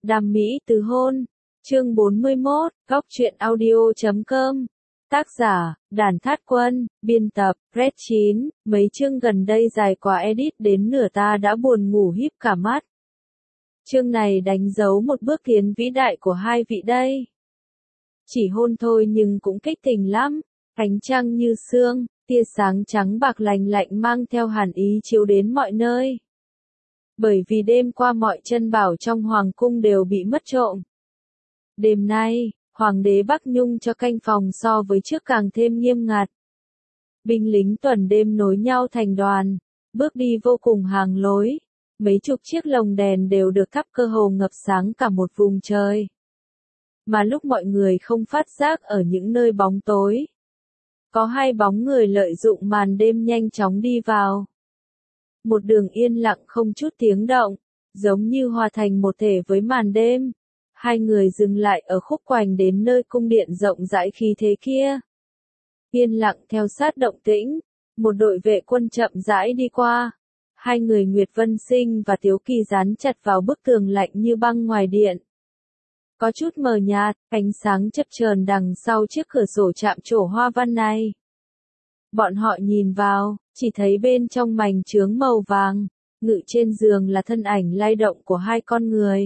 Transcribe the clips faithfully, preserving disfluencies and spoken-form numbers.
Đam mỹ từ hôn. Chương bốn mươi mốt, góc truyện audio chấm com. Tác giả, Đàn Thát Quân, biên tập, Red chín, mấy chương gần đây dài quá edit đến nửa ta đã buồn ngủ híp cả mắt. Chương này đánh dấu một bước tiến vĩ đại của hai vị đây. Chỉ hôn thôi nhưng cũng kích tình lắm, ánh trăng như sương, tia sáng trắng bạc lành lạnh mang theo hàn ý chiếu đến mọi nơi. Bởi vì đêm qua mọi chân bảo trong hoàng cung đều bị mất trộm. Đêm nay, hoàng đế Bắc Nhung cho canh phòng so với trước càng thêm nghiêm ngặt. Binh lính tuần đêm nối nhau thành đoàn, bước đi vô cùng hàng lối, mấy chục chiếc lồng đèn đều được thắp cơ hồ ngập sáng cả một vùng trời. Mà lúc mọi người không phát giác ở những nơi bóng tối, có hai bóng người lợi dụng màn đêm nhanh chóng đi vào. Một đường yên lặng không chút tiếng động, giống như hòa thành một thể với màn đêm. Hai người dừng lại ở khúc quanh đến nơi cung điện rộng rãi khí thế kia. Yên lặng theo sát động tĩnh, một đội vệ quân chậm rãi đi qua. Hai người Nguyệt Vân Sinh và Tiếu Kỳ dán chặt vào bức tường lạnh như băng ngoài điện. Có chút mờ nhạt, ánh sáng chập chờn đằng sau chiếc cửa sổ chạm trổ hoa văn này. Bọn họ nhìn vào, chỉ thấy bên trong mành chướng màu vàng, ngự trên giường là thân ảnh lay động của hai con người.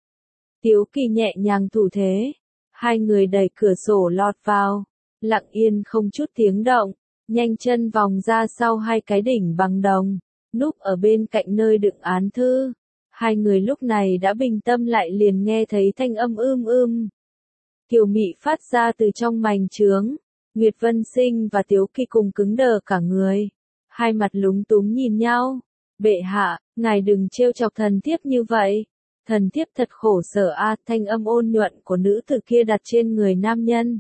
Tiếu Kỳ nhẹ nhàng thủ thế, hai người đẩy cửa sổ lọt vào, lặng yên không chút tiếng động, nhanh chân vòng ra sau hai cái đỉnh bằng đồng, núp ở bên cạnh nơi đựng án thư. Hai người lúc này đã bình tâm lại liền nghe thấy thanh âm ưm ưm. Kiều mị phát ra từ trong mành chướng, Nguyệt Vân Sinh và Tiếu Kỳ cùng cứng đờ cả người, hai mặt lúng túng nhìn nhau. Bệ hạ, ngài đừng trêu chọc thần thiếp như vậy. Thần thiếp thật khổ sở a, thanh âm ôn nhuận của nữ tử kia đặt trên người nam nhân.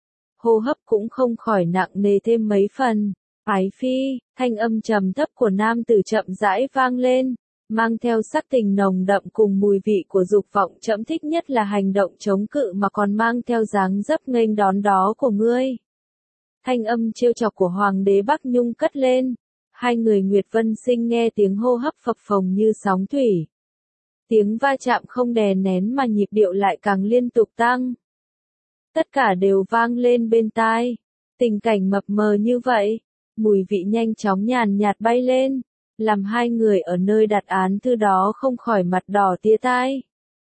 Hô hấp cũng không khỏi nặng nề thêm mấy phần. Ái phi, thanh âm trầm thấp của nam tử chậm rãi vang lên, mang theo sắc tình nồng đậm cùng mùi vị của dục vọng. Trẫm thích nhất là hành động chống cự mà còn mang theo dáng dấp nghênh đón đó của ngươi. Thanh âm trêu chọc của hoàng đế Bắc Nhung cất lên. Hai người Nguyệt Vân Sinh nghe tiếng hô hấp phập phồng như sóng thủy. Tiếng va chạm không đè nén mà nhịp điệu lại càng liên tục tăng. Tất cả đều vang lên bên tai. Tình cảnh mập mờ như vậy, mùi vị nhanh chóng nhàn nhạt bay lên, làm hai người ở nơi đặt án thư đó không khỏi mặt đỏ tía tai.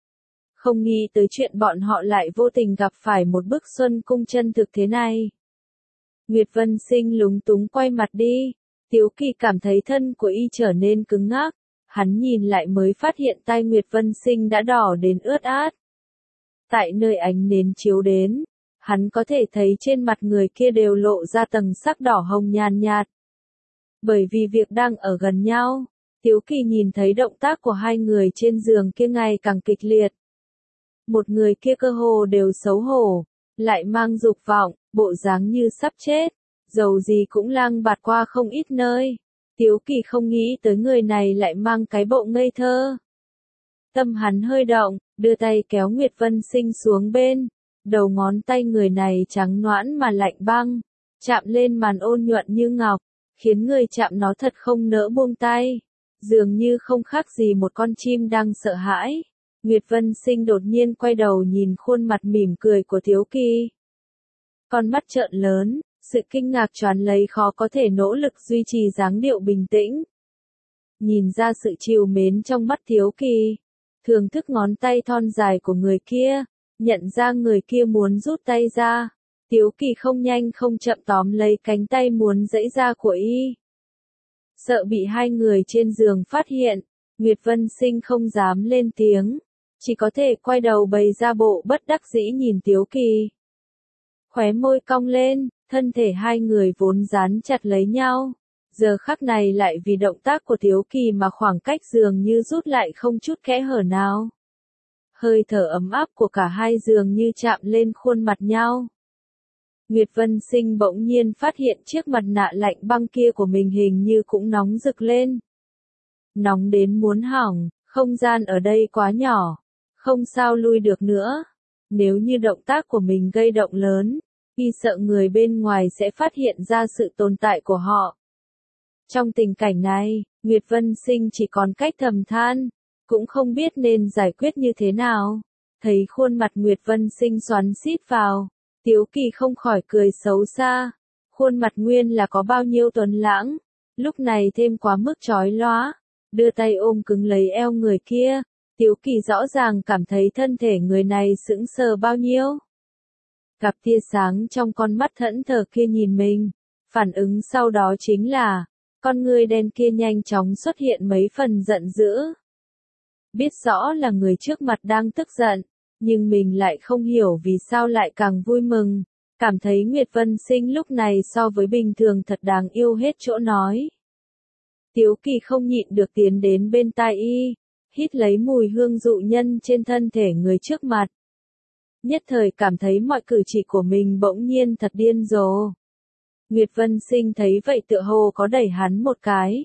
Không nghĩ tới chuyện bọn họ lại vô tình gặp phải một bức xuân cung chân thực thế này. Nguyệt Vân Sinh lúng túng quay mặt đi, Tiếu Kỳ cảm thấy thân của y trở nên cứng ngắc. Hắn nhìn lại mới phát hiện tai Nguyệt Vân Sinh đã đỏ đến ướt át. Tại nơi ánh nến chiếu đến, hắn có thể thấy trên mặt người kia đều lộ ra tầng sắc đỏ hồng nhàn nhạt. Bởi vì việc đang ở gần nhau, Tiếu Kỳ nhìn thấy động tác của hai người trên giường kia ngày càng kịch liệt. Một người kia cơ hồ đều xấu hổ, lại mang dục vọng, bộ dáng như sắp chết, dầu gì cũng lang bạt qua không ít nơi. Tiếu Kỳ không nghĩ tới người này lại mang cái bộ ngây thơ. Tâm hắn hơi động, đưa tay kéo Nguyệt Vân Sinh xuống bên. Đầu ngón tay người này trắng nõn mà lạnh băng, chạm lên màn ôn nhuận như ngọc, khiến người chạm nó thật không nỡ buông tay. Dường như không khác gì một con chim đang sợ hãi. Nguyệt Vân Sinh đột nhiên quay đầu nhìn khuôn mặt mỉm cười của Tiếu Kỳ. Con mắt trợn lớn. Sự kinh ngạc choán lấy khó có thể nỗ lực duy trì dáng điệu bình tĩnh. Nhìn ra sự trìu mến trong mắt Tiếu Kỳ, thưởng thức ngón tay thon dài của người kia, nhận ra người kia muốn rút tay ra. Tiếu Kỳ không nhanh không chậm tóm lấy cánh tay muốn giãy ra của y. Sợ bị hai người trên giường phát hiện, Nguyệt Vân Sinh không dám lên tiếng, chỉ có thể quay đầu bày ra bộ bất đắc dĩ nhìn Tiếu Kỳ. Khóe môi cong lên. Thân thể hai người vốn dán chặt lấy nhau, giờ khắc này lại vì động tác của Tiếu Kỳ mà khoảng cách dường như rút lại không chút kẽ hở nào. Hơi thở ấm áp của cả hai dường như chạm lên khuôn mặt nhau. Nguyệt Vân Sinh bỗng nhiên phát hiện chiếc mặt nạ lạnh băng kia của mình hình như cũng nóng rực lên. Nóng đến muốn hỏng, không gian ở đây quá nhỏ, không sao lui được nữa. Nếu như động tác của mình gây động lớn, y sợ người bên ngoài sẽ phát hiện ra sự tồn tại của họ. Trong tình cảnh này, Nguyệt Vân Sinh chỉ còn cách thầm than, cũng không biết nên giải quyết như thế nào. Thấy khuôn mặt Nguyệt Vân Sinh xoắn xít vào, Tiếu Kỳ không khỏi cười xấu xa. Khuôn mặt nguyên là có bao nhiêu tuấn lãng, lúc này thêm quá mức chói lóa, đưa tay ôm cứng lấy eo người kia. Tiếu Kỳ rõ ràng cảm thấy thân thể người này sững sờ bao nhiêu. Cặp tia sáng trong con mắt thẫn thờ kia nhìn mình, phản ứng sau đó chính là, con người đen kia nhanh chóng xuất hiện mấy phần giận dữ. Biết rõ là người trước mặt đang tức giận, nhưng mình lại không hiểu vì sao lại càng vui mừng, cảm thấy Nguyệt Vân Sinh lúc này so với bình thường thật đáng yêu hết chỗ nói. Tiếu Kỳ không nhịn được tiến đến bên tai y, hít lấy mùi hương dụ nhân trên thân thể người trước mặt. Nhất thời cảm thấy mọi cử chỉ của mình bỗng nhiên thật điên rồ. Nguyệt Vân Sinh thấy vậy tựa hồ có đẩy hắn một cái,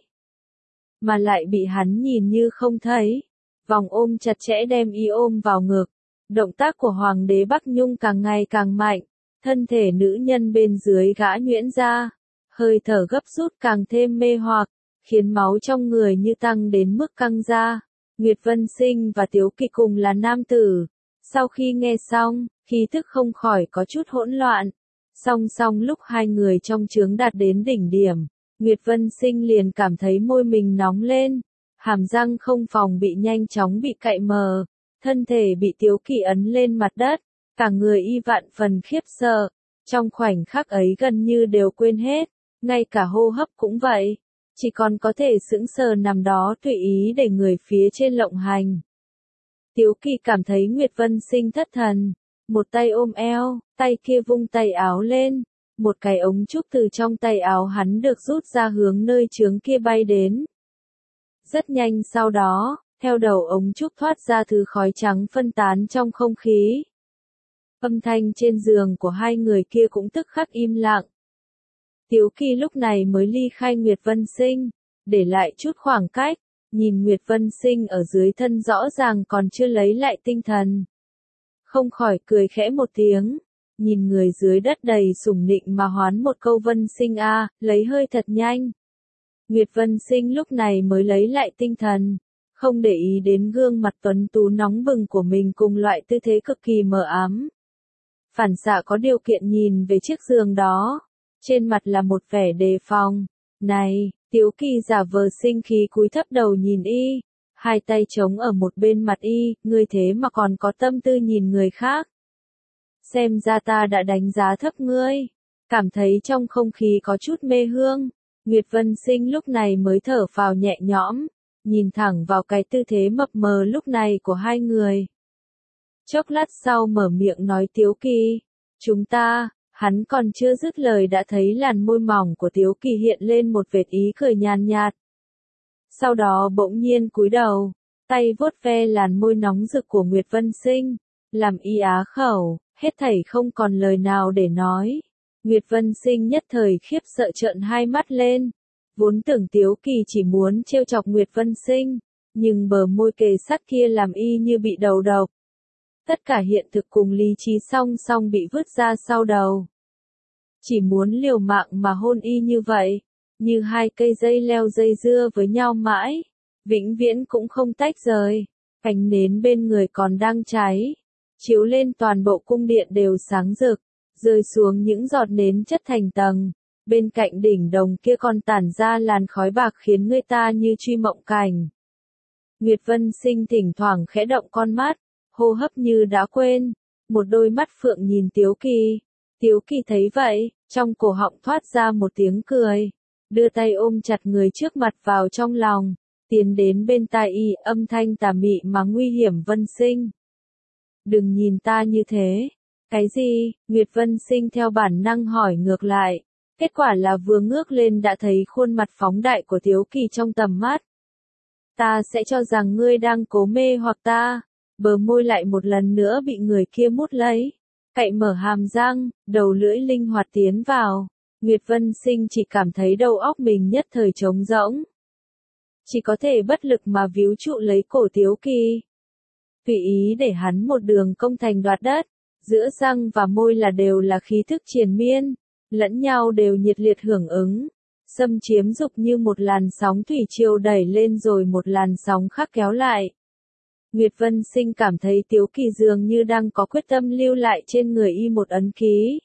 mà lại bị hắn nhìn như không thấy, vòng ôm chặt chẽ đem y ôm vào ngực. Động tác của Hoàng đế Bắc Nhung càng ngày càng mạnh, thân thể nữ nhân bên dưới gã nhuyễn ra, hơi thở gấp rút càng thêm mê hoặc, khiến máu trong người như tăng đến mức căng ra. Nguyệt Vân Sinh và Tiếu Kỳ cùng là nam tử, sau khi nghe xong, khí thức không khỏi có chút hỗn loạn. Song song lúc hai người trong chướng đạt đến đỉnh điểm, Nguyệt Vân Sinh liền cảm thấy môi mình nóng lên, hàm răng không phòng bị nhanh chóng bị cạy mờ, thân thể bị Tiếu Kỳ ấn lên mặt đất, cả người y vạn phần khiếp sợ, trong khoảnh khắc ấy gần như đều quên hết, ngay cả hô hấp cũng vậy, chỉ còn có thể sững sờ nằm đó tùy ý để người phía trên lộng hành. Tiếu Kỳ cảm thấy Nguyệt Vân Sinh thất thần, một tay ôm eo, tay kia vung tay áo lên, một cái ống trúc từ trong tay áo hắn được rút ra hướng nơi chướng kia bay đến. Rất nhanh sau đó, theo đầu ống trúc thoát ra thứ khói trắng phân tán trong không khí. Âm thanh trên giường của hai người kia cũng tức khắc im lặng. Tiếu Kỳ lúc này mới ly khai Nguyệt Vân Sinh, để lại chút khoảng cách, nhìn Nguyệt Vân Sinh ở dưới thân rõ ràng còn chưa lấy lại tinh thần. Không khỏi cười khẽ một tiếng, nhìn người dưới đất đầy sủng nịnh mà hoán một câu Vân Sinh a, à, lấy hơi thật nhanh. Nguyệt Vân Sinh lúc này mới lấy lại tinh thần, không để ý đến gương mặt tuấn tú nóng bừng của mình cùng loại tư thế cực kỳ mờ ám. Phản xạ có điều kiện nhìn về chiếc giường đó, trên mặt là một vẻ đề phòng. Này, Tiếu Kỳ giả vờ sinh khí cúi thấp đầu nhìn y, hai tay chống ở một bên mặt y, ngươi thế mà còn có tâm tư nhìn người khác. Xem ra ta đã đánh giá thấp ngươi, cảm thấy trong không khí có chút mê hương. Nguyệt Vân Sinh lúc này mới thở phào nhẹ nhõm, nhìn thẳng vào cái tư thế mập mờ lúc này của hai người. Chốc lát sau mở miệng nói Tiếu Kỳ, chúng ta, hắn còn chưa dứt lời đã thấy làn môi mỏng của Tiếu Kỳ hiện lên một vệt ý cười nhàn nhạt. Sau đó bỗng nhiên cúi đầu, tay vuốt ve làn môi nóng rực của Nguyệt Vân Sinh, làm y á khẩu, hết thảy không còn lời nào để nói. Nguyệt Vân Sinh nhất thời khiếp sợ trợn hai mắt lên, vốn tưởng Tiếu Kỳ chỉ muốn trêu chọc Nguyệt Vân Sinh, nhưng bờ môi kề sát kia làm y như bị đầu độc. Tất cả hiện thực cùng lý trí song song bị vứt ra sau đầu. Chỉ muốn liều mạng mà hôn y như vậy, như hai cây dây leo dây dưa với nhau mãi, vĩnh viễn cũng không tách rời. Cánh nến bên người còn đang cháy, chiếu lên toàn bộ cung điện đều sáng rực, rơi xuống những giọt nến chất thành tầng. Bên cạnh đỉnh đồng kia còn tản ra làn khói bạc khiến người ta như truy mộng cảnh. Nguyệt Vân Sinh thỉnh thoảng khẽ động con mắt, hô hấp như đã quên, một đôi mắt phượng nhìn Tiếu Kỳ. Tiếu Kỳ thấy vậy, trong cổ họng thoát ra một tiếng cười, đưa tay ôm chặt người trước mặt vào trong lòng, tiến đến bên tai y, âm thanh tà mị mà nguy hiểm. Vân Sinh, đừng nhìn ta như thế. Cái gì? Nguyệt Vân Sinh theo bản năng hỏi ngược lại, kết quả là vừa ngước lên đã thấy khuôn mặt phóng đại của Tiếu Kỳ trong tầm mắt. Ta sẽ cho rằng ngươi đang cố mê hoặc ta. Bờ môi lại một lần nữa bị người kia mút lấy, cạy mở hàm răng, đầu lưỡi linh hoạt tiến vào. Nguyệt Vân Sinh chỉ cảm thấy đầu óc mình nhất thời trống rỗng, chỉ có thể bất lực mà víu trụ lấy cổ Tiếu Kỳ, tùy ý để hắn một đường công thành đoạt đất. Giữa răng và môi là đều là khí thức triền miên, lẫn nhau đều nhiệt liệt hưởng ứng, xâm chiếm dục như một làn sóng thủy triều đẩy lên rồi một làn sóng khác kéo lại. Nguyệt Vân Sinh cảm thấy Tiếu Kỳ dường như đang có quyết tâm lưu lại trên người y một ấn ký.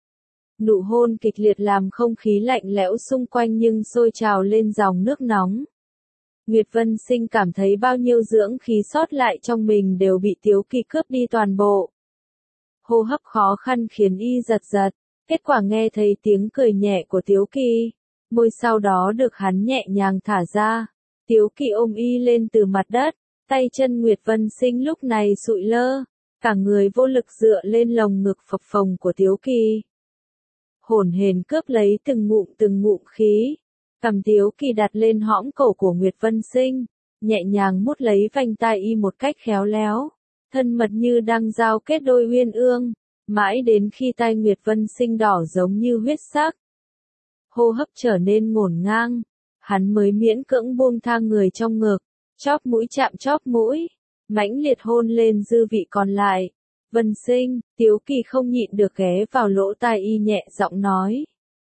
Nụ hôn kịch liệt làm không khí lạnh lẽo xung quanh nhưng sôi trào lên dòng nước nóng. Nguyệt Vân Sinh cảm thấy bao nhiêu dưỡng khí sót lại trong mình đều bị Tiếu Kỳ cướp đi toàn bộ. Hô hấp khó khăn khiến y giật giật, kết quả nghe thấy tiếng cười nhẹ của Tiếu Kỳ. Môi sau đó được hắn nhẹ nhàng thả ra. Tiếu Kỳ ôm y lên từ mặt đất, tay chân Nguyệt Vân Sinh lúc này sụi lơ, cả người vô lực dựa lên lồng ngực phập phồng của Tiếu Kỳ. Hổn hển cướp lấy từng ngụm từng ngụm khí. Cầm Tiếu Kỳ đặt lên hõm cổ của Nguyệt Vân Sinh, nhẹ nhàng mút lấy vành tai y một cách khéo léo, thân mật như đang giao kết đôi uyên ương, mãi đến khi tai Nguyệt Vân Sinh đỏ giống như huyết sắc. Hô hấp trở nên ngổn ngang, hắn mới miễn cưỡng buông tha người trong ngực, chóp mũi chạm chóp mũi, mãnh liệt hôn lên dư vị còn lại. Vân Sinh, Tiếu Kỳ không nhịn được ghé vào lỗ tai y nhẹ giọng nói.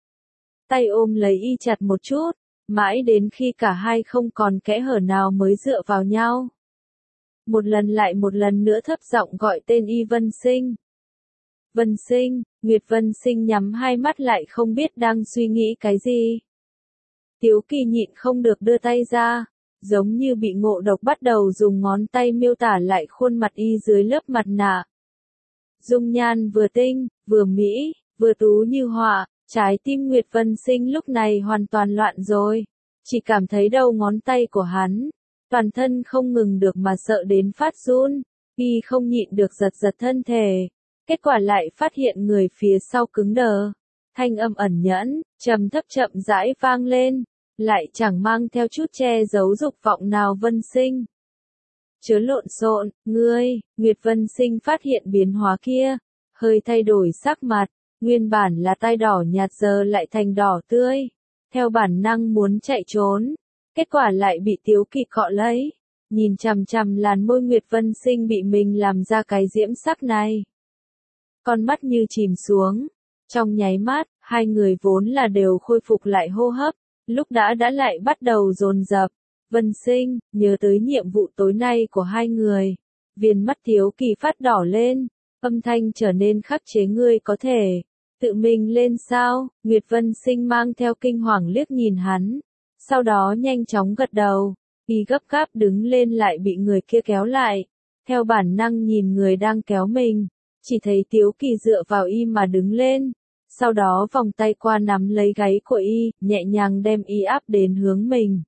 Tay ôm lấy y chặt một chút, mãi đến khi cả hai không còn kẽ hở nào mới dựa vào nhau. Một lần lại một lần nữa thấp giọng gọi tên y Vân Sinh. Vân Sinh, Nguyệt Vân Sinh nhắm hai mắt lại không biết đang suy nghĩ cái gì. Tiếu Kỳ nhịn không được đưa tay ra, giống như bị ngộ độc bắt đầu dùng ngón tay miêu tả lại khuôn mặt y dưới lớp mặt nạ. Dung nhan vừa tinh, vừa mỹ, vừa tú như họa, trái tim Nguyệt Vân Sinh lúc này hoàn toàn loạn rồi, chỉ cảm thấy đầu ngón tay của hắn, toàn thân không ngừng được mà sợ đến phát run, y không nhịn được giật giật thân thể, kết quả lại phát hiện người phía sau cứng đờ, thanh âm ẩn nhẫn, trầm thấp chậm rãi vang lên, lại chẳng mang theo chút che giấu dục vọng nào. Vân Sinh. Chớ lộn xộn, ngươi, Nguyệt Vân Sinh phát hiện biến hóa kia, hơi thay đổi sắc mặt, nguyên bản là tai đỏ nhạt giờ lại thành đỏ tươi, theo bản năng muốn chạy trốn, kết quả lại bị Tiếu Kỳ cọ lấy, nhìn chằm chằm làn môi Nguyệt Vân Sinh bị mình làm ra cái diễm sắc này. Con mắt như chìm xuống, trong nháy mắt, hai người vốn là đều khôi phục lại hô hấp, lúc đã đã lại bắt đầu dồn dập. Vân Sinh, nhớ tới nhiệm vụ tối nay của hai người. Viền mắt Tiếu Kỳ phát đỏ lên, âm thanh trở nên khắc chế. Ngươi có thể tự mình lên sao? Nguyệt Vân Sinh mang theo kinh hoàng liếc nhìn hắn, sau đó nhanh chóng gật đầu. Y gấp gáp đứng lên lại bị người kia kéo lại, theo bản năng nhìn người đang kéo mình, chỉ thấy Tiếu Kỳ dựa vào y mà đứng lên, sau đó vòng tay qua nắm lấy gáy của y, nhẹ nhàng đem y áp đến hướng mình.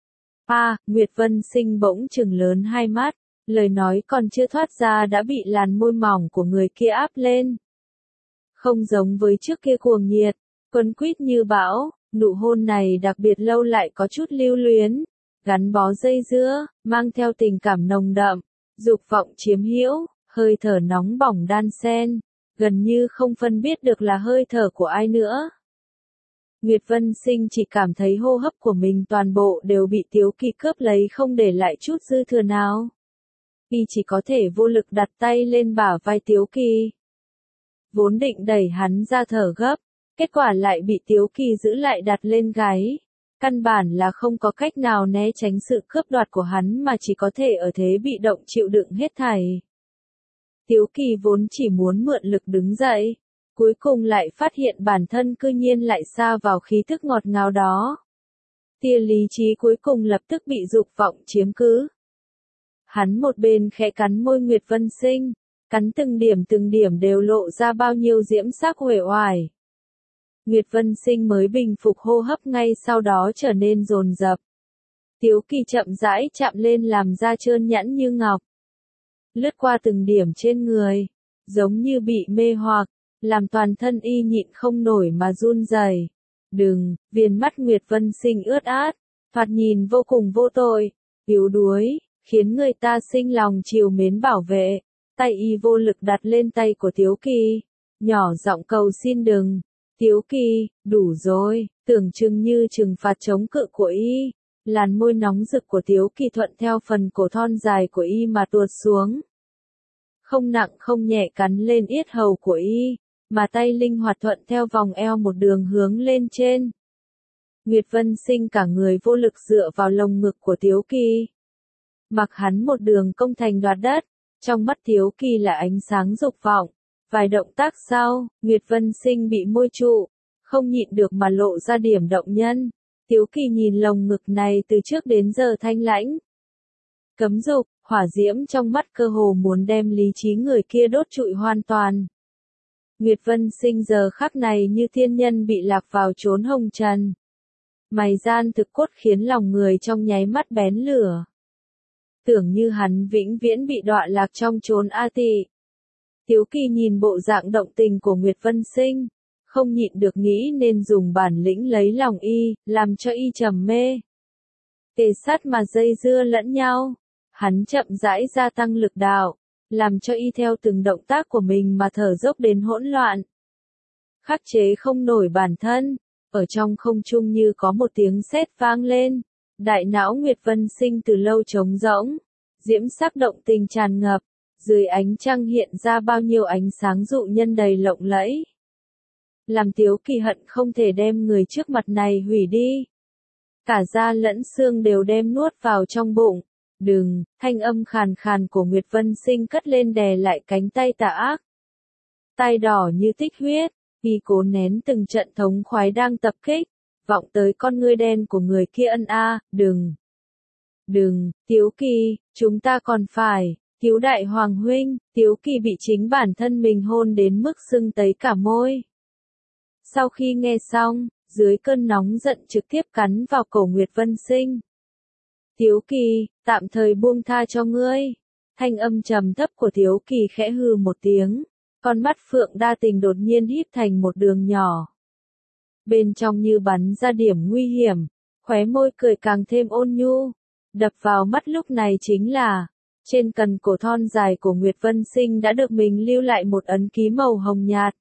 À, Nguyệt Vân Sinh bỗng trừng lớn hai mắt, lời nói còn chưa thoát ra đã bị làn môi mỏng của người kia áp lên. Không giống với trước kia cuồng nhiệt, quấn quýt như bão, nụ hôn này đặc biệt lâu lại có chút lưu luyến, gắn bó dây dưa, mang theo tình cảm nồng đậm, dục vọng chiếm hữu, hơi thở nóng bỏng đan xen, gần như không phân biết được là hơi thở của ai nữa. Nguyệt Vân Sinh chỉ cảm thấy hô hấp của mình toàn bộ đều bị Tiếu Kỳ cướp lấy không để lại chút dư thừa nào. Y chỉ có thể vô lực đặt tay lên bả vai Tiếu Kỳ. Vốn định đẩy hắn ra thở gấp, kết quả lại bị Tiếu Kỳ giữ lại đặt lên gáy. Căn bản là không có cách nào né tránh sự cướp đoạt của hắn mà chỉ có thể ở thế bị động chịu đựng hết thảy. Tiếu Kỳ vốn chỉ muốn mượn lực đứng dậy, cuối cùng lại phát hiện bản thân cư nhiên lại sa vào khí thức ngọt ngào đó. Tia lý trí cuối cùng lập tức bị dục vọng chiếm cứ. Hắn một bên khẽ cắn môi Nguyệt Vân Sinh, cắn từng điểm từng điểm đều lộ ra bao nhiêu diễm sắc uể oải. Nguyệt Vân Sinh mới bình phục hô hấp ngay sau đó trở nên dồn dập. Tiếu Kỳ chậm rãi chạm lên làm da trơn nhẵn như ngọc, lướt qua từng điểm trên người, giống như bị mê hoặc, làm toàn thân y nhịn không nổi mà run rẩy. Đừng, viền mắt Nguyệt Vân Sinh ướt át, thoạt nhìn vô cùng vô tội, yếu đuối, khiến người ta sinh lòng trìu mến bảo vệ. Tay y vô lực đặt lên tay của Tiếu Kỳ, nhỏ giọng cầu xin đừng. Tiếu Kỳ, đủ rồi, tưởng chừng như trừng phạt chống cự của y. Làn môi nóng rực của Tiếu Kỳ thuận theo phần cổ thon dài của y mà tuột xuống. Không nặng không nhẹ cắn lên yết hầu của y, mà tay linh hoạt thuận theo vòng eo một đường hướng lên trên. Nguyệt Vân Sinh cả người vô lực dựa vào lồng ngực của Tiếu Kỳ. Mặc hắn một đường công thành đoạt đất, trong mắt Tiếu Kỳ là ánh sáng dục vọng. Vài động tác sau, Nguyệt Vân Sinh bị môi trụ, không nhịn được mà lộ ra điểm động nhân. Tiếu Kỳ nhìn lồng ngực này từ trước đến giờ thanh lãnh. Cấm dục, hỏa diễm trong mắt cơ hồ muốn đem lý trí người kia đốt trụi hoàn toàn. Nguyệt Vân Sinh giờ khắc này như thiên nhân bị lạc vào chốn hồng trần. Mày gian thực cốt khiến lòng người trong nháy mắt bén lửa. Tưởng như hắn vĩnh viễn bị đọa lạc trong chốn A Tị. Tiếu Kỳ nhìn bộ dạng động tình của Nguyệt Vân Sinh, không nhịn được nghĩ nên dùng bản lĩnh lấy lòng y, làm cho y trầm mê. Tề sát mà dây dưa lẫn nhau, hắn chậm rãi gia tăng lực đạo, làm cho y theo từng động tác của mình mà thở dốc đến hỗn loạn. Khắc chế không nổi bản thân, ở trong không trung như có một tiếng sét vang lên, đại não Nguyệt Vân Sinh từ lâu trống rỗng, diễm sắc động tình tràn ngập, dưới ánh trăng hiện ra bao nhiêu ánh sáng dụ nhân đầy lộng lẫy. Làm Tiếu Kỳ hận không thể đem người trước mặt này hủy đi. Cả da lẫn xương đều đem nuốt vào trong bụng. Đừng, thanh âm khàn khàn của Nguyệt Vân Sinh cất lên đè lại cánh tay tà ác. Tai đỏ như tích huyết, y cố nén từng trận thống khoái đang tập kích, vọng tới con ngươi đen của người kia ân a, đừng. Đừng, Tiếu Kỳ, chúng ta còn phải, Tiếu đại hoàng huynh, Tiếu Kỳ bị chính bản thân mình hôn đến mức sưng tấy cả môi. Sau khi nghe xong, dưới cơn nóng giận trực tiếp cắn vào cổ Nguyệt Vân Sinh. Tiếu Kỳ, tạm thời buông tha cho ngươi. Thanh âm trầm thấp của Tiếu Kỳ khẽ hừ một tiếng, con mắt phượng đa tình đột nhiên híp thành một đường nhỏ. Bên trong như bắn ra điểm nguy hiểm, khóe môi cười càng thêm ôn nhu. Đập vào mắt lúc này chính là, trên cần cổ thon dài của Nguyệt Vân Sinh đã được mình lưu lại một ấn ký màu hồng nhạt.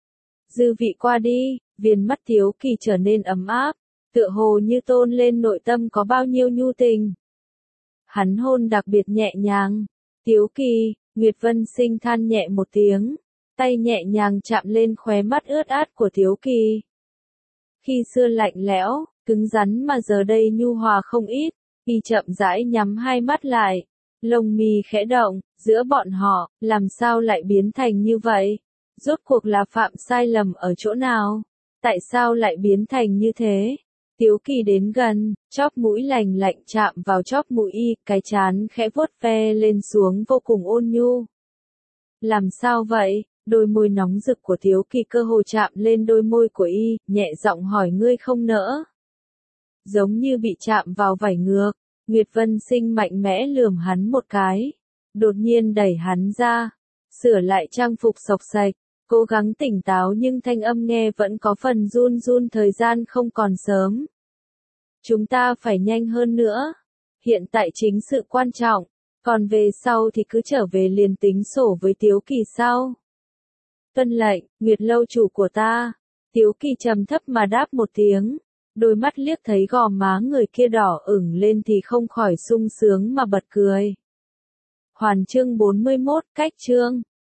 Dư vị qua đi, viền mắt Tiếu Kỳ trở nên ấm áp, tựa hồ như tôn lên nội tâm có bao nhiêu nhu tình. Hắn hôn đặc biệt nhẹ nhàng. Tiếu Kỳ, Nguyệt Vân Sinh than nhẹ một tiếng, tay nhẹ nhàng chạm lên khóe mắt ướt át của Tiếu Kỳ. Khi xưa lạnh lẽo, cứng rắn mà giờ đây nhu hòa không ít, y chậm rãi nhắm hai mắt lại, lông mi khẽ động, giữa bọn họ, làm sao lại biến thành như vậy? Rốt cuộc là phạm sai lầm ở chỗ nào? Tại sao lại biến thành như thế? Tiếu Kỳ đến gần, chóp mũi lành lạnh chạm vào chóp mũi y, cái trán khẽ vuốt ve lên xuống vô cùng ôn nhu. Làm sao vậy? Đôi môi nóng rực của Tiếu Kỳ cơ hồ chạm lên đôi môi của y, nhẹ giọng hỏi ngươi không nỡ. Giống như bị chạm vào vảy ngược, Nguyệt Vân Sinh mạnh mẽ lườm hắn một cái, đột nhiên đẩy hắn ra, sửa lại trang phục xộc xạch. Cố gắng tỉnh táo nhưng thanh âm nghe vẫn có phần run run, thời gian không còn sớm. Chúng ta phải nhanh hơn nữa. Hiện tại chính sự quan trọng. Còn về sau thì cứ trở về liền tính sổ với Tiếu Kỳ sau. Tuân lệnh, Nguyệt lâu chủ của ta. Tiếu Kỳ trầm thấp mà đáp một tiếng. Đôi mắt liếc thấy gò má người kia đỏ ửng lên thì không khỏi sung sướng mà bật cười. Hoàn chương bốn mươi mốt, cách chương.